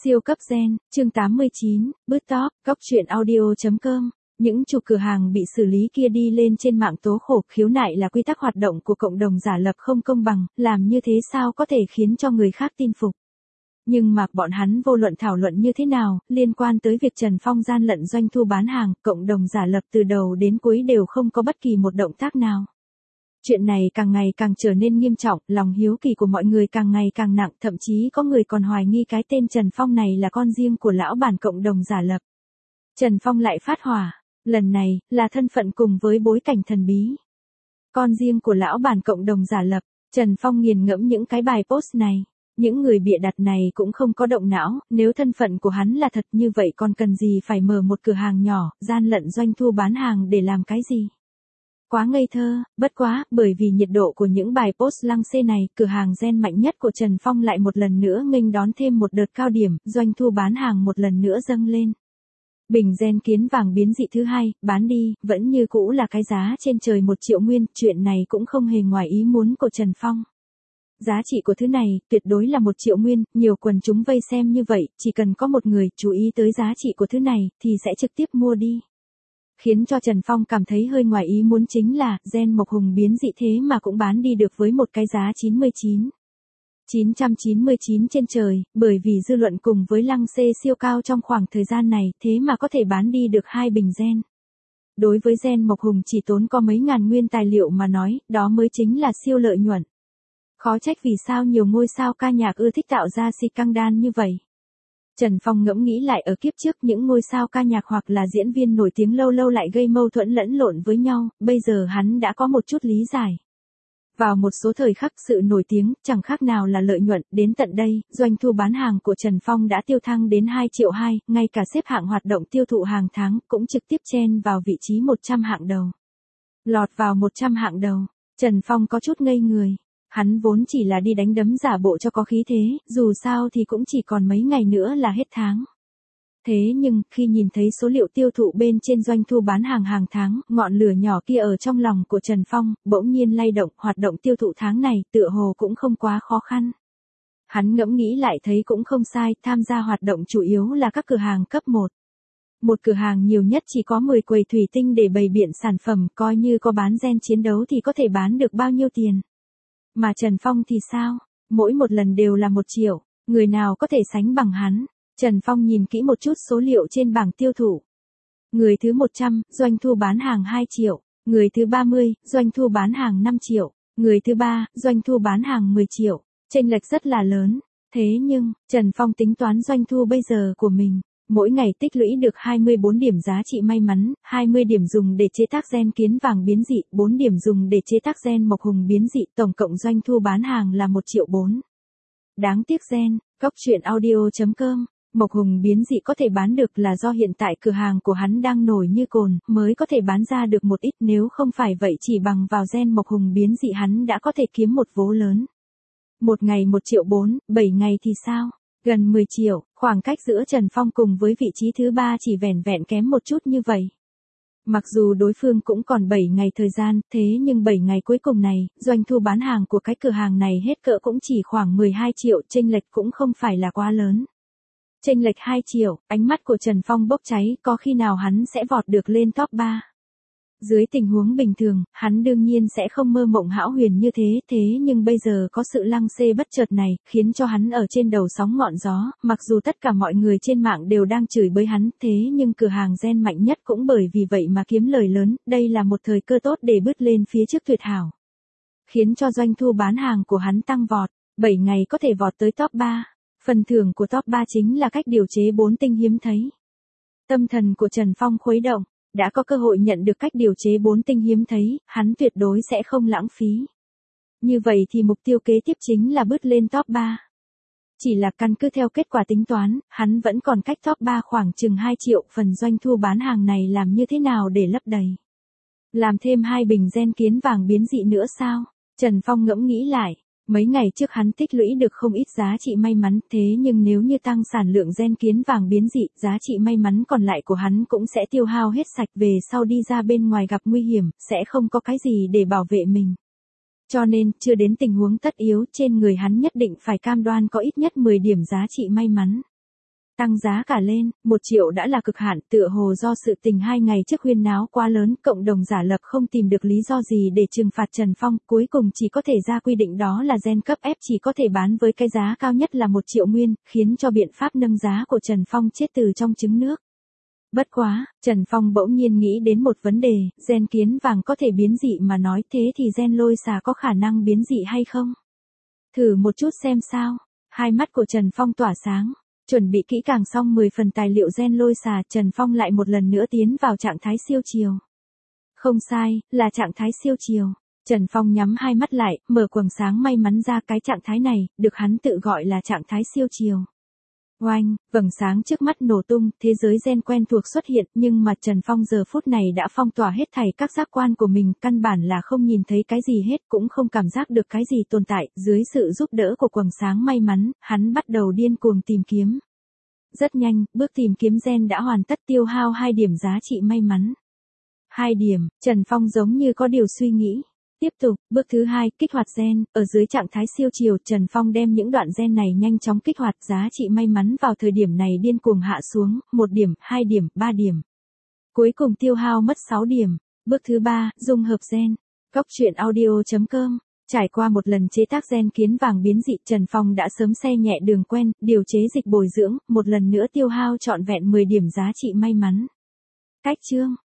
Siêu cấp gen, chương 89, bứt tóc, góc truyện audio.com. Những chủ cửa hàng bị xử lý kia đi lên trên mạng tố khổ, khiếu nại là quy tắc hoạt động của cộng đồng giả lập không công bằng, làm như thế sao có thể khiến cho người khác tin phục. Nhưng mà bọn hắn vô luận thảo luận như thế nào, liên quan tới việc Trần Phong gian lận doanh thu bán hàng, cộng đồng giả lập từ đầu đến cuối đều không có bất kỳ một động tác nào. Chuyện này càng ngày càng trở nên nghiêm trọng, lòng hiếu kỳ của mọi người càng ngày càng nặng, thậm chí có người còn hoài nghi cái tên Trần Phong này là con riêng của lão bản cộng đồng giả lập. Trần Phong lại phát hỏa, lần này, là thân phận cùng với bối cảnh thần bí. Con riêng của lão bản cộng đồng giả lập, Trần Phong nghiền ngẫm những cái bài post này. Những người bịa đặt này cũng không có động não, nếu thân phận của hắn là thật như vậy còn cần gì phải mở một cửa hàng nhỏ, gian lận doanh thu bán hàng để làm cái gì? Quá ngây thơ, bất quá, bởi vì nhiệt độ của những bài post lăng xê này, cửa hàng gen mạnh nhất của Trần Phong lại một lần nữa nghênh đón thêm một đợt cao điểm, doanh thu bán hàng một lần nữa dâng lên. Bình gen kiến vàng biến dị thứ hai, bán đi, vẫn như cũ là cái giá trên trời 1 triệu nguyên, chuyện này cũng không hề ngoài ý muốn của Trần Phong. Giá trị của thứ này, tuyệt đối là 1 triệu nguyên, nhiều quần chúng vây xem như vậy, chỉ cần có một người chú ý tới giá trị của thứ này, thì sẽ trực tiếp mua đi. Khiến cho Trần Phong cảm thấy hơi ngoài ý muốn chính là, gen mộc hùng biến dị thế mà cũng bán đi được với một cái giá 999 trên trời, bởi vì dư luận cùng với lăng xê siêu cao trong khoảng thời gian này, thế mà có thể bán đi được 2 bình gen. Đối với gen mộc hùng chỉ tốn có mấy ngàn nguyên tài liệu mà nói, đó mới chính là siêu lợi nhuận. Khó trách vì sao nhiều ngôi sao ca nhạc ưa thích tạo ra si căng đan như vậy. Trần Phong ngẫm nghĩ lại ở kiếp trước những ngôi sao ca nhạc hoặc là diễn viên nổi tiếng lâu lâu lại gây mâu thuẫn lẫn lộn với nhau, bây giờ hắn đã có một chút lý giải. Vào một số thời khắc sự nổi tiếng, chẳng khác nào là lợi nhuận, đến tận đây, doanh thu bán hàng của Trần Phong đã tiêu thăng đến 2 triệu 2, ngay cả xếp hạng hoạt động tiêu thụ hàng tháng, cũng trực tiếp chen vào vị trí 100 hạng đầu. Lọt vào 100 hạng đầu, Trần Phong có chút ngây người. Hắn vốn chỉ là đi đánh đấm giả bộ cho có khí thế, dù sao thì cũng chỉ còn mấy ngày nữa là hết tháng. Thế nhưng, khi nhìn thấy số liệu tiêu thụ bên trên doanh thu bán hàng hàng tháng, ngọn lửa nhỏ kia ở trong lòng của Trần Phong, bỗng nhiên lay động, hoạt động tiêu thụ tháng này, tựa hồ cũng không quá khó khăn. Hắn ngẫm nghĩ lại thấy cũng không sai, tham gia hoạt động chủ yếu là các cửa hàng cấp 1. Một cửa hàng nhiều nhất chỉ có 10 quầy thủy tinh để bày biện sản phẩm, coi như có bán gen chiến đấu thì có thể bán được bao nhiêu tiền. Mà Trần Phong thì sao? Mỗi một lần đều là 1 triệu, người nào có thể sánh bằng hắn? Trần Phong nhìn kỹ một chút số liệu trên bảng tiêu thụ. Người thứ 100, doanh thu bán hàng 2 triệu. Người thứ 30, doanh thu bán hàng 5 triệu. Người thứ 3, doanh thu bán hàng 10 triệu. Chênh lệch rất là lớn. Thế nhưng, Trần Phong tính toán doanh thu bây giờ của mình. Mỗi ngày tích lũy được 24 điểm giá trị may mắn, 20 điểm dùng để chế tác gen kiến vàng biến dị, 4 điểm dùng để chế tác gen mộc hùng biến dị, tổng cộng doanh thu bán hàng là 1 triệu 4. Đáng tiếc gen, góc truyện audio.com, mộc hùng biến dị có thể bán được là do hiện tại cửa hàng của hắn đang nổi như cồn, mới có thể bán ra được một ít, nếu không phải vậy chỉ bằng vào gen mộc hùng biến dị hắn đã có thể kiếm một vố lớn. Một ngày 1 triệu 4, 7 ngày thì sao? Gần 10 triệu, khoảng cách giữa Trần Phong cùng với vị trí thứ 3 chỉ vẻn vẹn kém một chút như vậy. Mặc dù đối phương cũng còn 7 ngày thời gian, thế nhưng 7 ngày cuối cùng này, doanh thu bán hàng của cái cửa hàng này hết cỡ cũng chỉ khoảng 12 triệu, chênh lệch cũng không phải là quá lớn. Chênh lệch 2 triệu, ánh mắt của Trần Phong bốc cháy, có khi nào hắn sẽ vọt được lên top 3. Dưới tình huống bình thường, hắn đương nhiên sẽ không mơ mộng hão huyền như thế nhưng bây giờ có sự lăng xê bất chợt này, khiến cho hắn ở trên đầu sóng ngọn gió, mặc dù tất cả mọi người trên mạng đều đang chửi bới hắn, thế nhưng cửa hàng gen mạnh nhất cũng bởi vì vậy mà kiếm lời lớn, đây là một thời cơ tốt để bứt lên phía trước tuyệt hảo. Khiến cho doanh thu bán hàng của hắn tăng vọt, 7 ngày có thể vọt tới top 3. Phần thưởng của top 3 chính là cách điều chế 4 tinh hiếm thấy. Tâm thần của Trần Phong khuấy động. Đã có cơ hội nhận được cách điều chế 4 tinh hiếm thấy, hắn tuyệt đối sẽ không lãng phí. Như vậy thì mục tiêu kế tiếp chính là bứt lên top 3. Chỉ là căn cứ theo kết quả tính toán, hắn vẫn còn cách top 3 khoảng chừng 2 triệu, phần doanh thu bán hàng này làm như thế nào để lấp đầy? Làm thêm 2 bình gen kiến vàng biến dị nữa sao? Trần Phong ngẫm nghĩ lại. Mấy ngày trước hắn tích lũy được không ít giá trị may mắn, thế nhưng nếu như tăng sản lượng gen kiến vàng biến dị, giá trị may mắn còn lại của hắn cũng sẽ tiêu hao hết sạch, về sau đi ra bên ngoài gặp nguy hiểm, sẽ không có cái gì để bảo vệ mình. Cho nên, chưa đến tình huống tất yếu, trên người hắn nhất định phải cam đoan có ít nhất 10 điểm giá trị may mắn. Tăng giá cả lên, 1 triệu đã là cực hạn, tựa hồ do sự tình 2 ngày trước huyên náo quá lớn, cộng đồng giả lập không tìm được lý do gì để trừng phạt Trần Phong, cuối cùng chỉ có thể ra quy định đó là gen cấp F chỉ có thể bán với cái giá cao nhất là 1 triệu nguyên, khiến cho biện pháp nâng giá của Trần Phong chết từ trong trứng nước. Bất quá, Trần Phong bỗng nhiên nghĩ đến một vấn đề, gen kiến vàng có thể biến dị mà nói thế thì gen lôi xà có khả năng biến dị hay không? Thử một chút xem sao. Hai mắt của Trần Phong tỏa sáng. Chuẩn bị kỹ càng xong 10 phần tài liệu gen lôi xà, Trần Phong lại một lần nữa tiến vào trạng thái siêu chiều. Không sai, là trạng thái siêu chiều. Trần Phong nhắm hai mắt lại, mở quầng sáng may mắn ra, cái trạng thái này, được hắn tự gọi là trạng thái siêu chiều. Oanh, vầng sáng trước mắt nổ tung, thế giới gen quen thuộc xuất hiện, nhưng mà Trần Phong giờ phút này đã phong tỏa hết thảy các giác quan của mình, căn bản là không nhìn thấy cái gì hết, cũng không cảm giác được cái gì tồn tại, dưới sự giúp đỡ của quầng sáng may mắn, hắn bắt đầu điên cuồng tìm kiếm. Rất nhanh, bước tìm kiếm gen đã hoàn tất, tiêu hao 2 điểm giá trị may mắn. 2 điểm, Trần Phong giống như có điều suy nghĩ. Tiếp tục, bước thứ 2, kích hoạt gen, ở dưới trạng thái siêu chiều, Trần Phong đem những đoạn gen này nhanh chóng kích hoạt, giá trị may mắn vào thời điểm này điên cuồng hạ xuống, 1 điểm, 2 điểm, 3 điểm. Cuối cùng tiêu hao mất 6 điểm. Bước thứ 3, dung hợp gen. Góc truyện audio.com. Trải qua một lần chế tác gen kiến vàng biến dị, Trần Phong đã sớm xe nhẹ đường quen, điều chế dịch bồi dưỡng, một lần nữa tiêu hao trọn vẹn 10 điểm giá trị may mắn. Cách chương